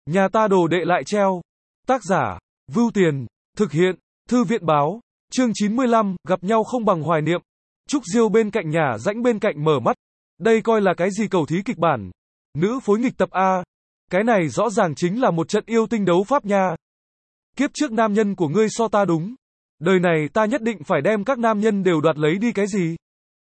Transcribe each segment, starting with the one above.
Nhà ta đồ đệ lại treo. Tác giả, Vưu Tiền, thực hiện, Thư viện báo, chương 95, gặp nhau không bằng hoài niệm. Trúc Diêu bên cạnh nhà rãnh bên cạnh mở mắt. Đây coi là cái gì cầu thí kịch bản? Nữ phối nghịch tập A. Cái này rõ ràng chính là một trận yêu tinh đấu pháp nha. Kiếp trước nam nhân của ngươi so ta đúng. Đời này ta nhất định phải đem các nam nhân đều đoạt lấy đi cái gì?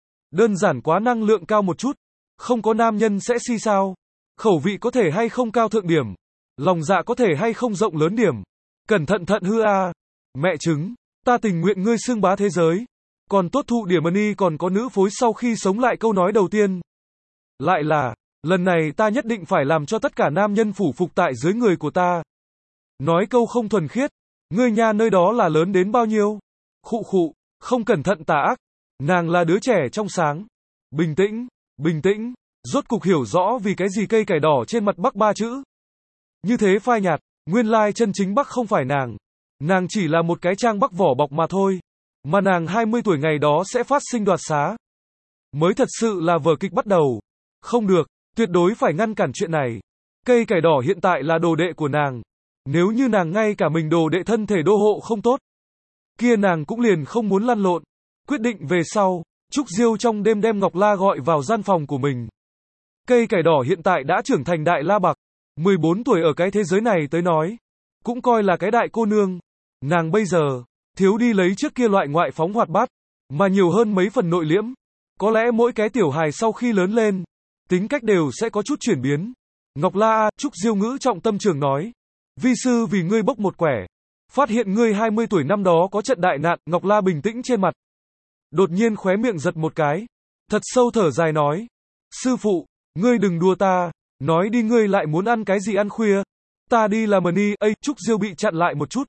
Đơn giản quá, năng lượng cao một chút. Không có nam nhân sẽ si sao? Khẩu vị có thể hay không cao thượng điểm? Lòng dạ có thể hay không rộng lớn điểm? Cẩn thận thận hư a. Mẹ chứng, ta tình nguyện ngươi xưng bá thế giới. Còn tốt thụ điểm ni còn có nữ phối sau khi sống lại câu nói đầu tiên. Lại là, lần này ta nhất định phải làm cho tất cả nam nhân phủ phục tại dưới người của ta. Nói câu không thuần khiết, ngươi nha nơi đó là lớn đến bao nhiêu? Khụ khụ, không cẩn thận tà ác. Nàng là đứa trẻ trong sáng. Bình tĩnh, bình tĩnh, rốt cục hiểu rõ vì cái gì cây cải đỏ trên mặt Bắc ba chữ. Như thế phai nhạt, nguyên lai chân chính Bắc không phải nàng. Nàng chỉ là một cái trang Bắc vỏ bọc mà thôi. Mà nàng 20 tuổi ngày đó sẽ phát sinh đoạt xá. Mới thật sự là vở kịch bắt đầu. Không được, tuyệt đối phải ngăn cản chuyện này. Cây cải đỏ hiện tại là đồ đệ của nàng. Nếu như nàng ngay cả mình đồ đệ thân thể đô hộ không tốt, kia nàng cũng liền không muốn lăn lộn. Quyết định về sau, Trúc Diêu trong đêm đem Ngọc La gọi vào gian phòng của mình. Cây cải đỏ hiện tại đã trưởng thành đại la bạc. 14 tuổi ở cái thế giới này tới nói, cũng coi là cái đại cô nương. Nàng bây giờ, thiếu đi lấy trước kia loại ngoại phóng hoạt bát, mà nhiều hơn mấy phần nội liễm. Có lẽ mỗi cái tiểu hài sau khi lớn lên, tính cách đều sẽ có chút chuyển biến. Ngọc La, Trúc Diêu ngữ trọng tâm trường nói. Vi sư vì ngươi bốc một quẻ. Phát hiện ngươi 20 tuổi năm đó có trận đại nạn, Ngọc La bình tĩnh trên mặt. Đột nhiên khóe miệng giật một cái. Thật sâu thở dài nói. Sư phụ, ngươi đừng đùa ta. Nói đi, ngươi lại muốn ăn cái gì ăn khuya? Ta đi làm ni, ây, Trúc Diêu bị chặn lại một chút.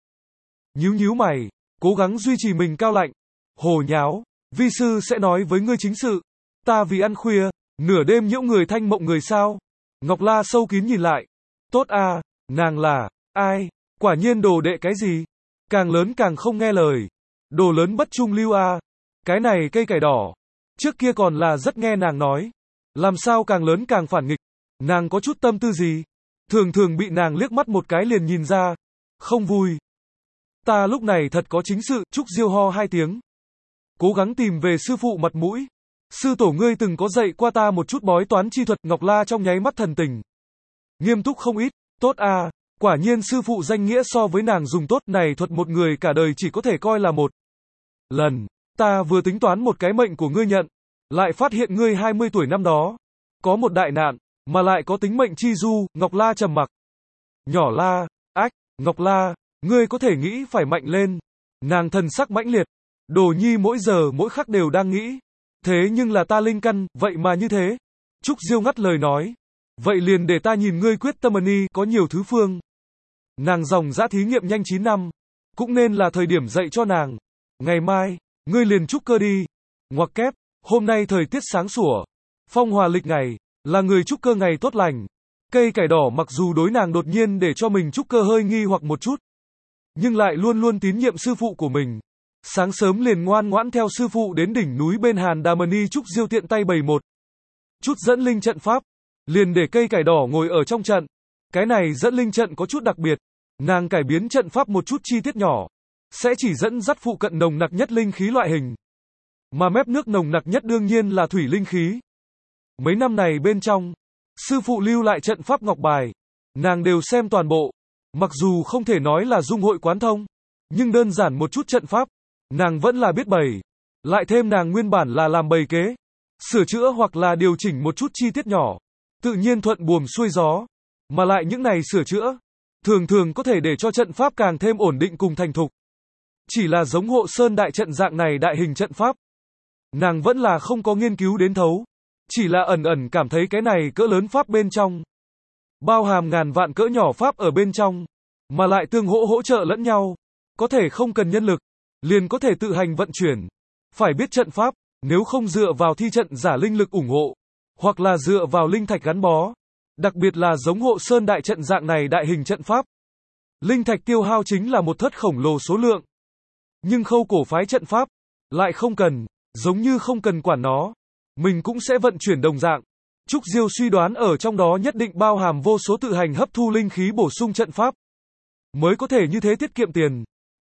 Nhíu mày, cố gắng duy trì mình cao lạnh. Hồ nháo, vi sư sẽ nói với ngươi chính sự. Ta vì ăn khuya, nửa đêm nhiễu người thanh mộng người sao? Ngọc La sâu kín nhìn lại. Tốt a, nàng là, ai? Quả nhiên đồ đệ cái gì? Càng lớn càng không nghe lời. Đồ lớn bất trung lưu a. Cái này cây cải đỏ. Trước kia còn là rất nghe nàng nói. Làm sao càng lớn càng phản nghịch? Nàng có chút tâm tư gì? Thường thường bị nàng liếc mắt một cái liền nhìn ra. Không vui. Ta lúc này thật có chính sự. Trúc Diêu ho hai tiếng. Cố gắng tìm về sư phụ mặt mũi. Sư tổ ngươi từng có dạy qua ta một chút bói toán chi thuật. Ngọc La trong nháy mắt thần tình. Nghiêm túc không ít. Tốt a, quả nhiên sư phụ danh nghĩa so với nàng dùng tốt này thuật một người cả đời chỉ có thể coi là một lần. Ta vừa tính toán một cái mệnh của ngươi nhận. Lại phát hiện ngươi 20 tuổi năm đó. Có một đại nạn. Mà lại có tính mệnh chi du. Ngọc La trầm mặc. Nhỏ La, ách, Ngọc La, ngươi có thể nghĩ phải mạnh lên. Nàng thần sắc mãnh liệt. Đồ nhi mỗi giờ mỗi khắc đều đang nghĩ. Thế nhưng là ta linh căn, vậy mà như thế. Trúc Diêu ngắt lời nói. Vậy liền để ta nhìn ngươi quyết tâm ni, có nhiều thứ phương. Nàng dòng dã thí nghiệm nhanh 9 năm. Cũng nên là thời điểm dạy cho nàng. Ngày mai, ngươi liền trúc cơ đi. Ngoặc kép, hôm nay thời tiết sáng sủa. Phong hòa lịch ngày. Là người trúc cơ ngày tốt lành. Cây cải đỏ mặc dù đối nàng đột nhiên để cho mình trúc cơ hơi nghi hoặc một chút, nhưng lại luôn luôn tín nhiệm sư phụ của mình. Sáng sớm liền ngoan ngoãn theo sư phụ đến đỉnh núi bên Hàn Đà Mani. Trúc Diêu tiện tay bày một chút dẫn linh trận pháp, liền để cây cải đỏ ngồi ở trong trận. Cái này dẫn linh trận có chút đặc biệt. Nàng cải biến trận pháp một chút chi tiết nhỏ, sẽ chỉ dẫn dắt phụ cận nồng nặc nhất linh khí loại hình. Mà mép nước nồng nặc nhất đương nhiên là thủy linh khí. Mấy năm này bên trong, sư phụ lưu lại trận pháp ngọc bài, nàng đều xem toàn bộ. Mặc dù không thể nói là dung hội quán thông, nhưng đơn giản một chút trận pháp, nàng vẫn là biết bày. Lại thêm nàng nguyên bản là làm bày kế, sửa chữa hoặc là điều chỉnh một chút chi tiết nhỏ, tự nhiên thuận buồm xuôi gió. Mà lại những này sửa chữa, thường thường có thể để cho trận pháp càng thêm ổn định cùng thành thục. Chỉ là giống Hộ Sơn đại trận dạng này đại hình trận pháp, nàng vẫn là không có nghiên cứu đến thấu. Chỉ là ẩn ẩn cảm thấy cái này cỡ lớn pháp bên trong, bao hàm ngàn vạn cỡ nhỏ pháp ở bên trong, mà lại tương hỗ trợ lẫn nhau, có thể không cần nhân lực, liền có thể tự hành vận chuyển. Phải biết trận pháp, nếu không dựa vào thi trận giả linh lực ủng hộ, hoặc là dựa vào linh thạch gắn bó, đặc biệt là giống Hộ Sơn đại trận dạng này đại hình trận pháp, linh thạch tiêu hao chính là một thất khổng lồ số lượng. Nhưng khâu cổ phái trận pháp, lại không cần, giống như không cần quản nó. Mình cũng sẽ vận chuyển đồng dạng. Trúc Diêu suy đoán ở trong đó nhất định bao hàm vô số tự hành hấp thu linh khí bổ sung trận pháp. Mới có thể như thế tiết kiệm tiền.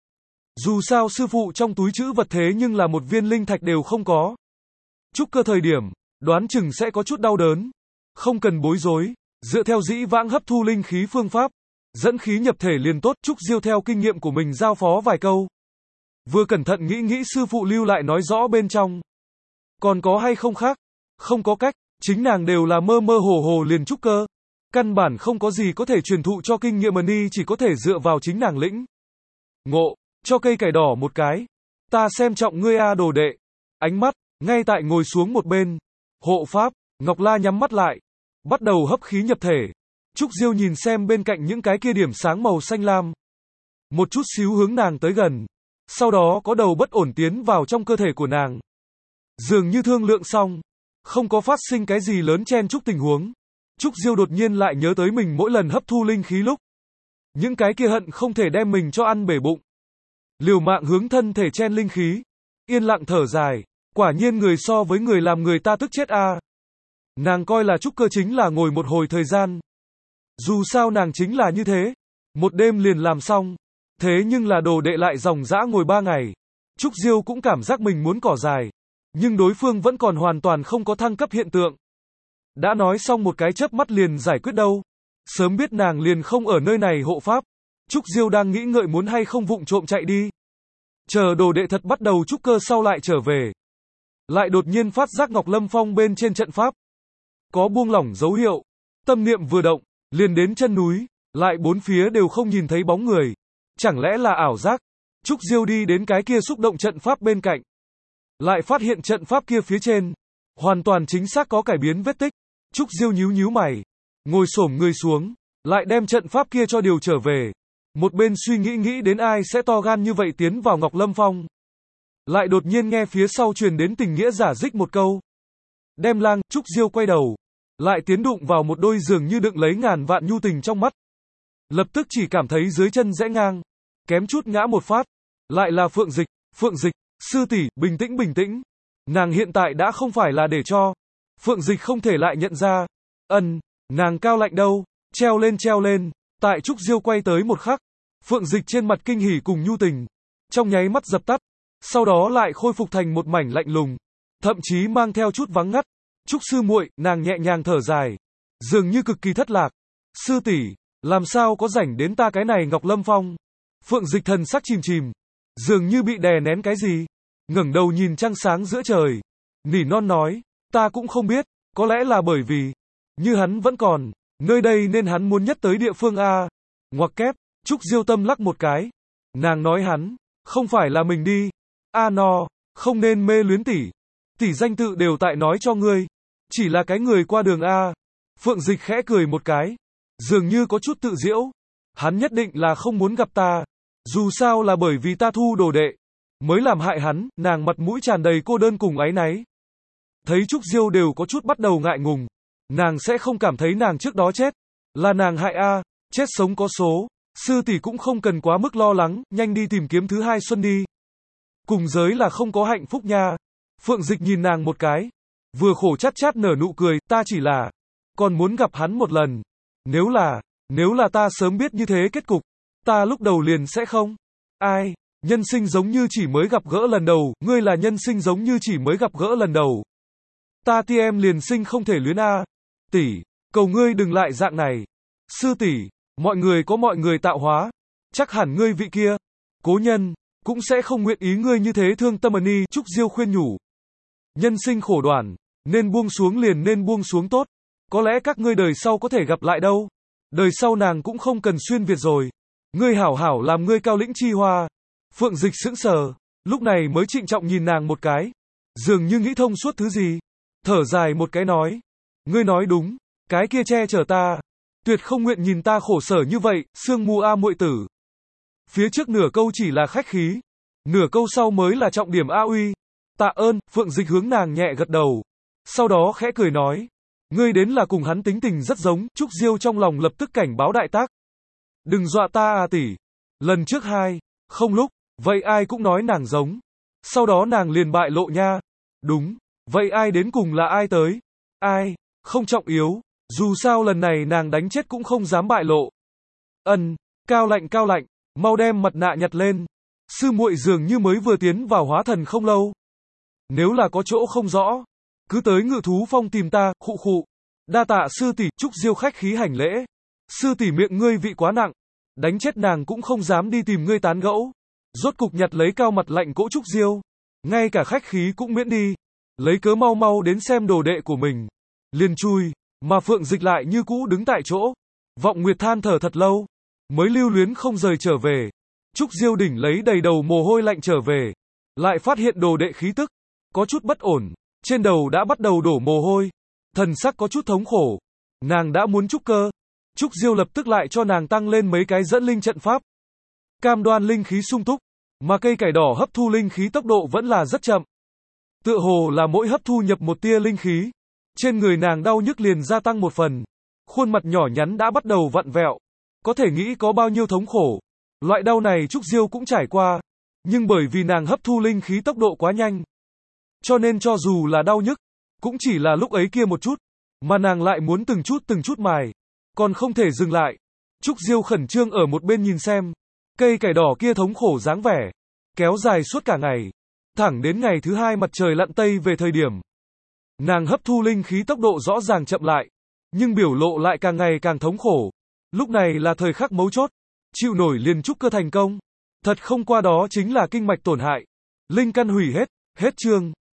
Dù sao sư phụ trong túi trữ vật thế nhưng là một viên linh thạch đều không có. Trúc Cơ thời điểm, đoán chừng sẽ có chút đau đớn. Không cần bối rối, dựa theo dĩ vãng hấp thu linh khí phương pháp, dẫn khí nhập thể liền tốt. Trúc Diêu theo kinh nghiệm của mình giao phó vài câu. Vừa cẩn thận nghĩ sư phụ lưu lại nói rõ bên trong. Còn có hay không khác? Không có cách, chính nàng đều là mơ mơ hồ hồ liền trúc cơ. Căn bản không có gì có thể truyền thụ cho kinh nghiệm đi, chỉ có thể dựa vào chính nàng lĩnh. Ngộ, cho cây cải đỏ một cái. Ta xem trọng ngươi a đồ đệ. Ánh mắt, ngay tại ngồi xuống một bên. Hộ pháp, Ngọc La nhắm mắt lại. Bắt đầu hấp khí nhập thể. Trúc Diêu nhìn xem bên cạnh những cái kia điểm sáng màu xanh lam. Một chút xíu hướng nàng tới gần. Sau đó có đầu bất ổn tiến vào trong cơ thể của nàng. Dường như thương lượng xong. Không có phát sinh cái gì lớn chen chúc tình huống. Trúc Diêu đột nhiên lại nhớ tới mình mỗi lần hấp thu linh khí lúc. Những cái kia hận không thể đem mình cho ăn bể bụng. Liều mạng hướng thân thể chen linh khí. Yên lặng thở dài. Quả nhiên người so với người làm người ta tức chết a. Nàng coi là trúc cơ chính là ngồi một hồi thời gian. Dù sao nàng chính là như thế. Một đêm liền làm xong. Thế nhưng là đồ đệ lại dòng dã ngồi 3 ngày. Trúc Diêu cũng cảm giác mình muốn cỏ dài. Nhưng đối phương vẫn còn hoàn toàn không có thăng cấp hiện tượng. Đã nói xong một cái chớp mắt liền giải quyết đâu. Sớm biết nàng liền không ở nơi này hộ pháp. Trúc Diêu đang nghĩ ngợi muốn hay không vụng trộm chạy đi. Chờ đồ đệ thật bắt đầu trúc cơ sau lại trở về. Lại đột nhiên phát giác Ngọc Lâm Phong bên trên trận pháp. Có buông lỏng dấu hiệu. Tâm niệm vừa động, liền đến chân núi. Lại bốn phía đều không nhìn thấy bóng người. Chẳng lẽ là ảo giác? Trúc Diêu đi đến cái kia xúc động trận pháp bên cạnh. Lại phát hiện trận pháp kia phía trên. Hoàn toàn chính xác có cải biến vết tích. Trúc Diêu nhíu mày. Ngồi xổm người xuống. Lại đem trận pháp kia cho điều trở về. Một bên suy nghĩ đến ai sẽ to gan như vậy tiến vào Ngọc Lâm Phong. Lại đột nhiên nghe phía sau truyền đến tình nghĩa giả dích một câu. Đem lang, Trúc Diêu quay đầu. Lại tiến đụng vào một đôi dường như đựng lấy ngàn vạn nhu tình trong mắt. Lập tức chỉ cảm thấy dưới chân rẽ ngang. Kém chút ngã một phát. Lại là Phượng Dịch, sư tỷ, bình tĩnh. Nàng hiện tại đã không phải là để cho. Phượng Dịch không thể lại nhận ra. Nàng cao lạnh đâu. Treo lên. Tại Trúc Diêu quay tới một khắc. Phượng Dịch trên mặt kinh hỉ cùng nhu tình. Trong nháy mắt dập tắt. Sau đó lại khôi phục thành một mảnh lạnh lùng. Thậm chí mang theo chút vắng ngắt. Trúc sư muội, nàng nhẹ nhàng thở dài. Dường như cực kỳ thất lạc. Sư tỷ, làm sao có rảnh đến ta cái này Ngọc Lâm Phong. Phượng Dịch thần sắc chìm. Dường như bị đè nén cái gì. Ngẩng đầu nhìn trăng sáng giữa trời. Nỉ non nói, ta cũng không biết, có lẽ là bởi vì, như hắn vẫn còn, nơi đây nên hắn muốn nhất tới địa phương A. Ngoặc kép, Trúc Diêu tâm lắc một cái. Nàng nói hắn, không phải là mình đi. Không nên mê luyến tỷ. Tỷ danh tự đều tại nói cho ngươi. Chỉ là cái người qua đường A. Phượng Dịch khẽ cười một cái. Dường như có chút tự giễu. Hắn nhất định là không muốn gặp ta. Dù sao là bởi vì ta thu đồ đệ. Mới làm hại hắn, nàng mặt mũi tràn đầy cô đơn cùng áy náy. Thấy Trúc Diêu đều có chút bắt đầu ngại ngùng. Nàng sẽ không cảm thấy nàng trước đó chết. Là nàng hại A. Chết sống có số. Sư tỷ cũng không cần quá mức lo lắng, nhanh đi tìm kiếm thứ hai xuân đi. Cùng giới là không có hạnh phúc nha. Phượng Dịch nhìn nàng một cái. Vừa khổ chát nở nụ cười, ta chỉ là còn muốn gặp hắn một lần. Nếu là ta sớm biết như thế kết cục, ta lúc đầu liền sẽ không. Ai, nhân sinh giống như chỉ mới gặp gỡ lần đầu, ngươi là nhân sinh giống như chỉ mới gặp gỡ lần đầu. Ta ti em liền sinh không thể luyến a. Tỷ, cầu ngươi đừng lại dạng này. Sư tỷ, mọi người có mọi người tạo hóa. Chắc hẳn ngươi vị kia, cố nhân, cũng sẽ không nguyện ý ngươi như thế thương tâm ni. Trúc Diêu khuyên nhủ. Nhân sinh khổ đoản, nên buông xuống liền nên buông xuống tốt. Có lẽ các ngươi đời sau có thể gặp lại đâu. Đời sau nàng cũng không cần xuyên Việt rồi. Ngươi hảo hảo làm ngươi cao lĩnh chi hoa. Phượng Dịch sững sờ, lúc này mới trịnh trọng nhìn nàng một cái. Dường như nghĩ thông suốt thứ gì. Thở dài một cái nói. Ngươi nói đúng, cái kia che chở ta. Tuyệt không nguyện nhìn ta khổ sở như vậy, sương mù a muội tử. Phía trước nửa câu chỉ là khách khí. Nửa câu sau mới là trọng điểm a uy. Tạ ơn, Phượng Dịch hướng nàng nhẹ gật đầu. Sau đó khẽ cười nói. Ngươi đến là cùng hắn tính tình rất giống. Trúc Diêu trong lòng lập tức cảnh báo đại tác. Đừng dọa ta à tỷ. Lần trước không lúc, vậy ai cũng nói nàng giống. Sau đó nàng liền bại lộ nha. Đúng, vậy ai đến cùng là ai tới? Ai? không trọng yếu, dù sao lần này nàng đánh chết cũng không dám bại lộ. Cao lạnh, mau đem mặt nạ nhặt lên. Sư muội dường như mới vừa tiến vào hóa thần không lâu. Nếu là có chỗ không rõ, cứ tới Ngự thú phong tìm ta, khụ khụ. Đa tạ sư tỷ. Trúc Diêu khách khí hành lễ. Sư tỷ miệng ngươi vị quá nặng, đánh chết nàng cũng không dám đi tìm ngươi tán gẫu. Rốt cục nhặt lấy Cao mặt lạnh cỗ Trúc Diêu, ngay cả khách khí cũng miễn đi, lấy cớ mau mau đến xem đồ đệ của mình. Liền chui, mà Phượng Dịch lại như cũ đứng tại chỗ. Vọng Nguyệt than thở thật lâu, mới lưu luyến không rời trở về. Trúc Diêu đỉnh lấy đầy đầu mồ hôi lạnh trở về, lại phát hiện đồ đệ khí tức có chút bất ổn, trên đầu đã bắt đầu đổ mồ hôi, thần sắc có chút thống khổ. Nàng đã muốn trúc cơ. Trúc Diêu lập tức lại cho nàng tăng lên mấy cái dẫn linh trận pháp, cam đoan linh khí sung túc, mà cây cải đỏ hấp thu linh khí tốc độ vẫn là rất chậm. Tựa hồ là mỗi hấp thu nhập một tia linh khí, trên người nàng đau nhức liền gia tăng một phần. Khuôn mặt nhỏ nhắn đã bắt đầu vặn vẹo, có thể nghĩ có bao nhiêu thống khổ. Loại đau này Trúc Diêu cũng trải qua, nhưng bởi vì nàng hấp thu linh khí tốc độ quá nhanh, cho nên cho dù là đau nhức, cũng chỉ là lúc ấy kia một chút, mà nàng lại muốn từng chút mài, còn không thể dừng lại. Trúc Diêu khẩn trương ở một bên nhìn xem, cây cải đỏ kia thống khổ dáng vẻ, kéo dài suốt cả ngày, thẳng đến ngày thứ hai mặt trời lặn tây về thời điểm. Nàng hấp thu linh khí tốc độ rõ ràng chậm lại, nhưng biểu lộ lại càng ngày càng thống khổ. Lúc này là thời khắc mấu chốt, chịu nổi liền trúc cơ thành công. Thật không qua đó chính là kinh mạch tổn hại, linh căn hủy hết. Hết chương.